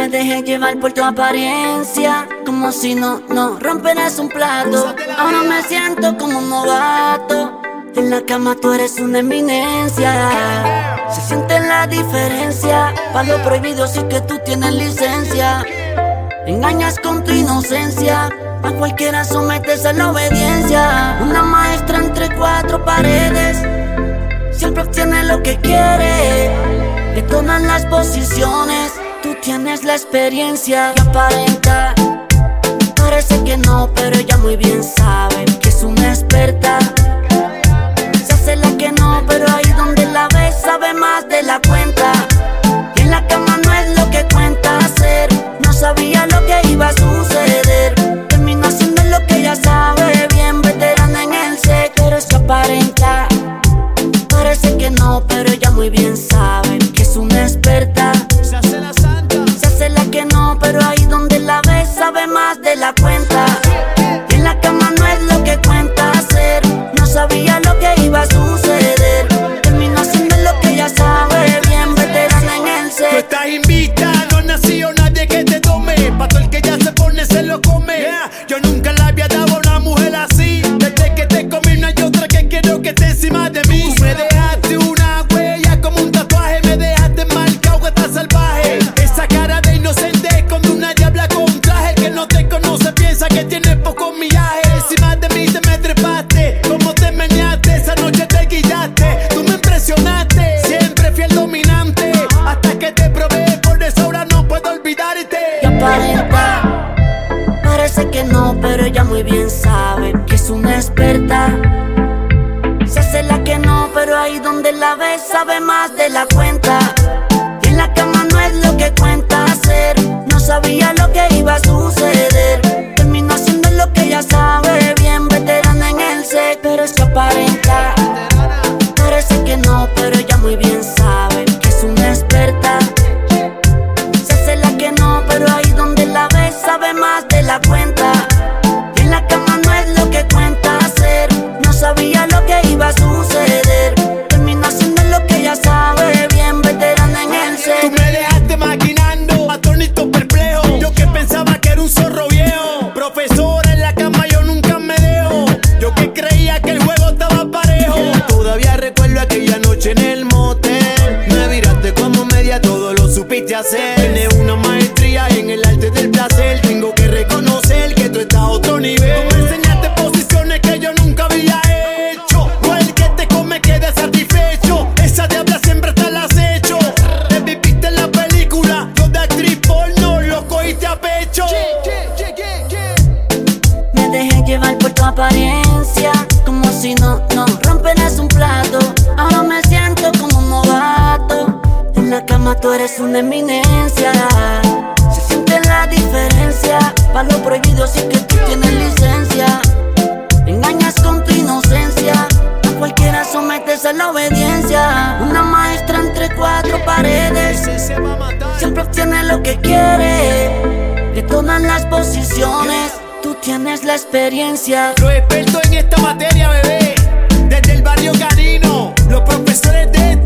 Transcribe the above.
Me dejé llevar por tu apariencia, como si no romperas un plato. Ahora me siento como un novato. En la cama tú eres una eminencia. Se siente la diferencia. Pa' lo prohibido sí que tú tienes licencia. Engañas con tu inocencia. A cualquiera sometes a la obediencia. Una maestra entre cuatro paredes. Siempre obtiene lo que quiere. De todas las posiciones tú tienes la experiencia y aparenta. Parece que no, pero ella muy bien sabe que es una experta. Se hace la que no, pero ahí donde la ves sabe más de la cuenta. Y en la cama no es lo que cuenta hacer. No sabía lo que iba a suceder. Terminó haciendo lo que ella sabe bien. Veterana en el set, pero es que aparenta. Parece que no, pero ella muy bien sabe que es una experta. Se hace la santa. Se hace la que no, pero ahí donde la ves sabe más de la cuenta. Y en la cama no es lo que cuenta hacer. No sabía lo que iba a suceder. Terminó haciendo lo que ella sabe bien. Veterana en el Tú set. estás invita, no nació nadie que te tome. Pa' todo el que ya se pone se lo come. Yo nunca le había dado a una mujer así. Desde que te comí no hay otra que quiero que esté encima de mí. Tú me dejaste una huella como un tatuaje. Me dejaste marcado que estás salvaje. Esa cara de inocente es cuando una diabla con traje. El que no te conoce piensa que tiene poco millaje. Encima de mí te me trepaste. Como te meneaste, esa noche te guillaste. Tú me impresionaste, siempre fui el dominante. Hasta que te probé, por eso ahora no puedo olvidarte. Y aparenta. Parece que no, pero ella muy bien sabe que es una experta. Se hace la que no, pero ahí donde la ves sabe más de la cuenta. Y en la cama no es lo que cuenta hacer. No sabía lo que iba a suceder. Terminó haciendo lo que ella sabe bien. Veterana en el set, pero es que aparenta. Parece que no, pero ella muy bien sabe que es una experta. Se hace la que no, pero ahí donde la ves sabe más de la cuenta. Y en la cama no es lo que cuenta hacer. No sabía lo que iba a suceder. Terminó haciendo lo que ella sabe bien. Veterana en el Tú set. me dejaste maquinando, atónito perplejo. Yo que pensaba que era un zorro viejo. Profesora en la cama yo nunca me dejo. Yo que creía que el juego estaba parejo. Todavía recuerdo aquella noche en el motel. Me viraste como media, todo lo supiste hacer. Tienes una maestría en el arte del placer. Tengo que reconocer que tú estás a otro nivel. Tú me enseñaste posiciones que yo nunca había hecho. No el que te come quede satisfecho. Esa diabla siempre está al acecho. Te viviste en la película, yo de actriz porno lo cogiste a pecho. Me dejé llevar por tu apariencia, como si no romperas un plato. Ahora me siento como un novato. En la cama tú eres una eminencia. Se siente la diferencia. Pa' lo prohibido sí que tú tienes licencia. Engañas con tu inocencia. A cualquiera sometes a la obediencia. Una maestra entre cuatro paredes. Se va a matar. Siempre obtiene lo que quiere. De todas las posiciones tú tienes la experiencia. Los expertos en esta materia, bebé. Desde el barrio Canino, los profesores de